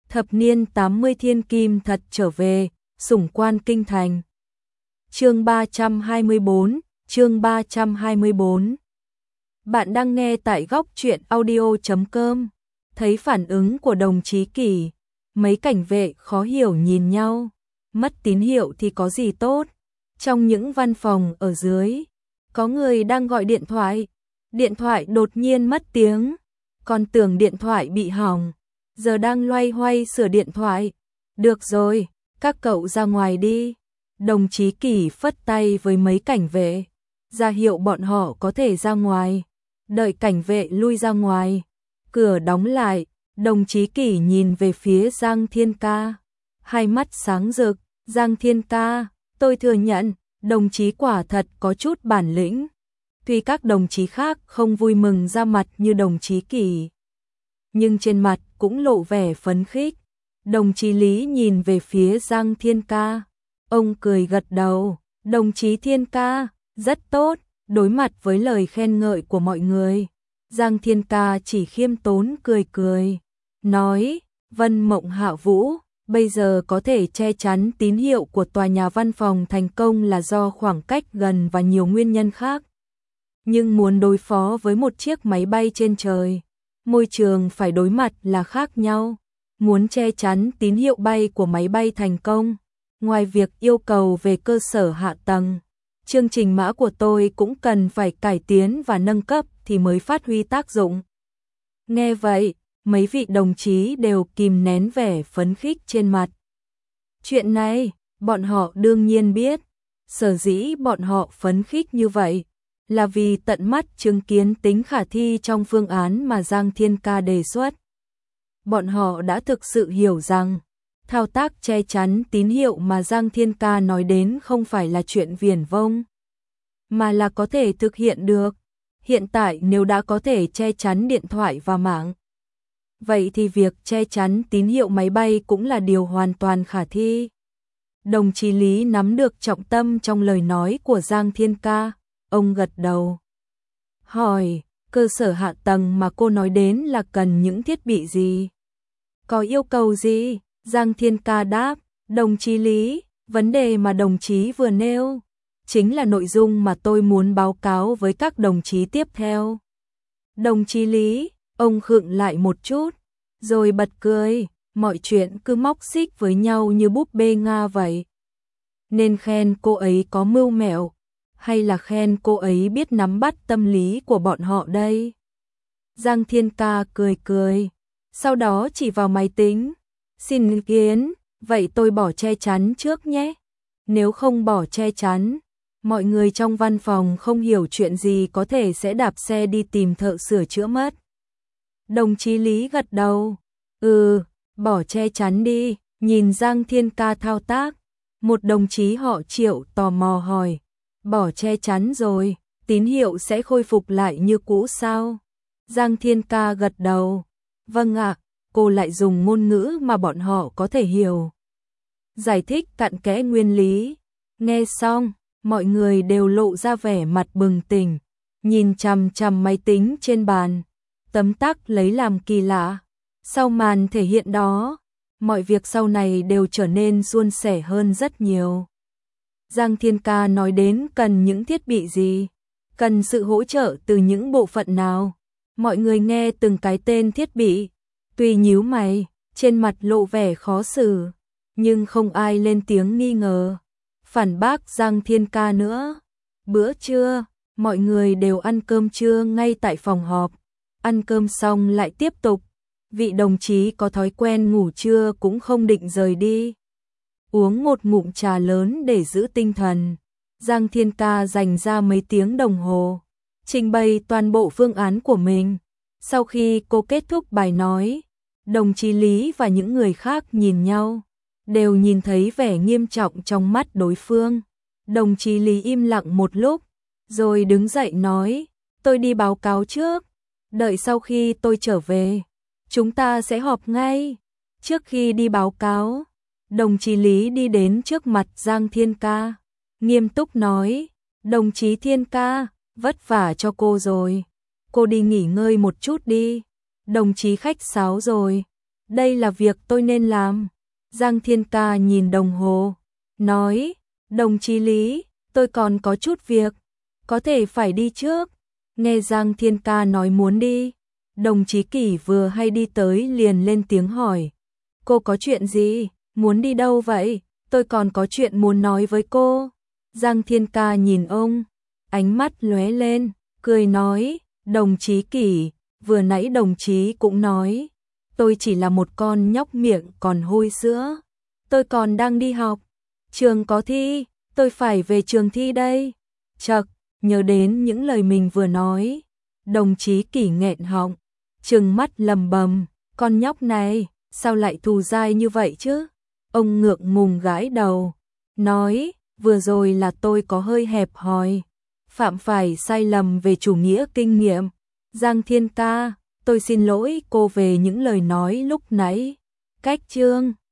Thập niên 80 thiên kim thật trở về, sủng quan kinh thành. Chương 324, chương 324. Bạn đang nghe tại góc truyện audio.com. Thấy phản ứng của đồng chí Kỳ, mấy cảnh vệ khó hiểu nhìn nhau. Mất tín hiệu thì có gì tốt. Trong những văn phòng ở dưới, có người đang gọi điện thoại đột nhiên mất tiếng, còn tưởng điện thoại bị hỏng, giờ đang loay hoay sửa điện thoại. Được rồi, các cậu ra ngoài đi. Đồng chí Kỳ phất tay với mấy cảnh vệ, ra hiệu bọn họ có thể ra ngoài. Đợi cảnh vệ lui ra ngoài, cửa đóng lại, đồng chí Kỳ nhìn về phía Giang Thiên Ca, hai mắt sáng rực. Giang Thiên Ca, tôi thừa nhận, đồng chí quả thật có chút bản lĩnh. Tuy các đồng chí khác không vui mừng ra mặt như đồng chí Kỳ, nhưng trên mặt cũng lộ vẻ phấn khích. Đồng chí Lý nhìn về phía Giang Thiên Ca, ông cười gật đầu. Đồng chí Thiên Ca, rất tốt. Đối mặt với lời khen ngợi của mọi người, Giang Thiên Ca chỉ khiêm tốn cười cười, nói, Vân Mộng Hạ Vũ, bây giờ có thể che chắn tín hiệu của tòa nhà văn phòng thành công là do khoảng cách gần và nhiều nguyên nhân khác. Nhưng muốn đối phó với một chiếc máy bay trên trời, môi trường phải đối mặt là khác nhau. Muốn che chắn tín hiệu bay của máy bay thành công, ngoài việc yêu cầu về cơ sở hạ tầng, chương trình mã của tôi cũng cần phải cải tiến và nâng cấp thì mới phát huy tác dụng. Nghe vậy, mấy vị đồng chí đều kìm nén vẻ phấn khích trên mặt. Chuyện này, bọn họ đương nhiên biết, sở dĩ bọn họ phấn khích như vậy là vì tận mắt chứng kiến tính khả thi trong phương án mà Giang Thiên Ca đề xuất. Bọn họ đã thực sự hiểu rằng, thao tác che chắn tín hiệu mà Giang Thiên Ca nói đến không phải là chuyện viển vông, mà là có thể thực hiện được. Hiện tại nếu đã có thể che chắn điện thoại và mạng, vậy thì việc che chắn tín hiệu máy bay cũng là điều hoàn toàn khả thi. Đồng chí Lý nắm được trọng tâm trong lời nói của Giang Thiên Ca, ông gật đầu. Hỏi, cơ sở hạ tầng mà cô nói đến là cần những thiết bị gì? Có yêu cầu gì? Giang Thiên Ca đáp, đồng chí Lý, vấn đề mà đồng chí vừa nêu chính là nội dung mà tôi muốn báo cáo với các đồng chí tiếp theo. Đồng chí Lý, ông khựng lại một chút, rồi bật cười, mọi chuyện cứ móc xích với nhau như búp bê Nga vậy. Nên khen cô ấy có mưu mẹo, hay là khen cô ấy biết nắm bắt tâm lý của bọn họ đây? Giang Thiên Ca cười cười, sau đó chỉ vào máy tính. Xin ý kiến, vậy tôi bỏ che chắn trước nhé. Nếu không bỏ che chắn, mọi người trong văn phòng không hiểu chuyện gì có thể sẽ đạp xe đi tìm thợ sửa chữa mất. Đồng chí Lý gật đầu. Bỏ che chắn đi. Nhìn Giang Thiên Ca thao tác, một đồng chí họ Triệu tò mò hỏi, bỏ che chắn rồi, tín hiệu sẽ khôi phục lại như cũ sao? Giang Thiên Ca gật đầu. Vâng ạ. Cô lại dùng ngôn ngữ mà bọn họ có thể hiểu, giải thích cặn kẽ nguyên lý. Nghe xong, mọi người đều lộ ra vẻ mặt bừng tỉnh, nhìn chằm chằm máy tính trên bàn, tấm tắc lấy làm kỳ lạ. Sau màn thể hiện đó, mọi việc sau này đều trở nên suôn sẻ hơn rất nhiều. Giang Thiên Ca nói đến cần những thiết bị gì, cần sự hỗ trợ từ những bộ phận nào. Mọi người nghe từng cái tên thiết bị, tuy nhíu mày, trên mặt lộ vẻ khó xử, nhưng không ai lên tiếng nghi ngờ, phản bác Giang Thiên Ca nữa. Bữa trưa, mọi người đều ăn cơm trưa ngay tại phòng họp. Ăn cơm xong lại tiếp tục. Vị đồng chí có thói quen ngủ trưa cũng không định rời đi. Uống một ngụm trà lớn để giữ tinh thần. Giang Thiên Ca dành ra mấy tiếng đồng hồ, trình bày toàn bộ phương án của mình. Sau khi cô kết thúc bài nói, đồng chí Lý và những người khác nhìn nhau, đều nhìn thấy vẻ nghiêm trọng trong mắt đối phương. Đồng chí Lý im lặng một lúc, rồi đứng dậy nói, tôi đi báo cáo trước, đợi sau khi tôi trở về, chúng ta sẽ họp ngay. Trước khi đi báo cáo, đồng chí Lý đi đến trước mặt Giang Thiên Ca, nghiêm túc nói, đồng chí Thiên Ca, vất vả cho cô rồi, cô đi nghỉ ngơi một chút đi. Đồng chí khách sáo rồi, đây là việc tôi nên làm. Giang Thiên Ca nhìn đồng hồ, nói, đồng chí Lý, tôi còn có chút việc, có thể phải đi trước. Nghe Giang Thiên Ca nói muốn đi, đồng chí Kỷ vừa hay đi tới liền lên tiếng hỏi, cô có chuyện gì, muốn đi đâu vậy? Tôi còn có chuyện muốn nói với cô. Giang Thiên Ca nhìn ông, ánh mắt lóe lên, cười nói, đồng chí Kỷ, vừa nãy đồng chí cũng nói, tôi chỉ là một con nhóc miệng còn hôi sữa, tôi còn đang đi học, trường có thi, tôi phải về trường thi đây. Chậc, nhớ đến những lời mình vừa nói, đồng chí Kỷ nghẹn họng, trừng mắt lầm bầm, con nhóc này, sao lại thù dai như vậy chứ? Ông ngượng ngùng gãi đầu, nói, vừa rồi là tôi có hơi hẹp hòi, phạm phải sai lầm về chủ nghĩa kinh nghiệm. Giang Thiên Ca, tôi xin lỗi cô về những lời nói lúc nãy. Cách chương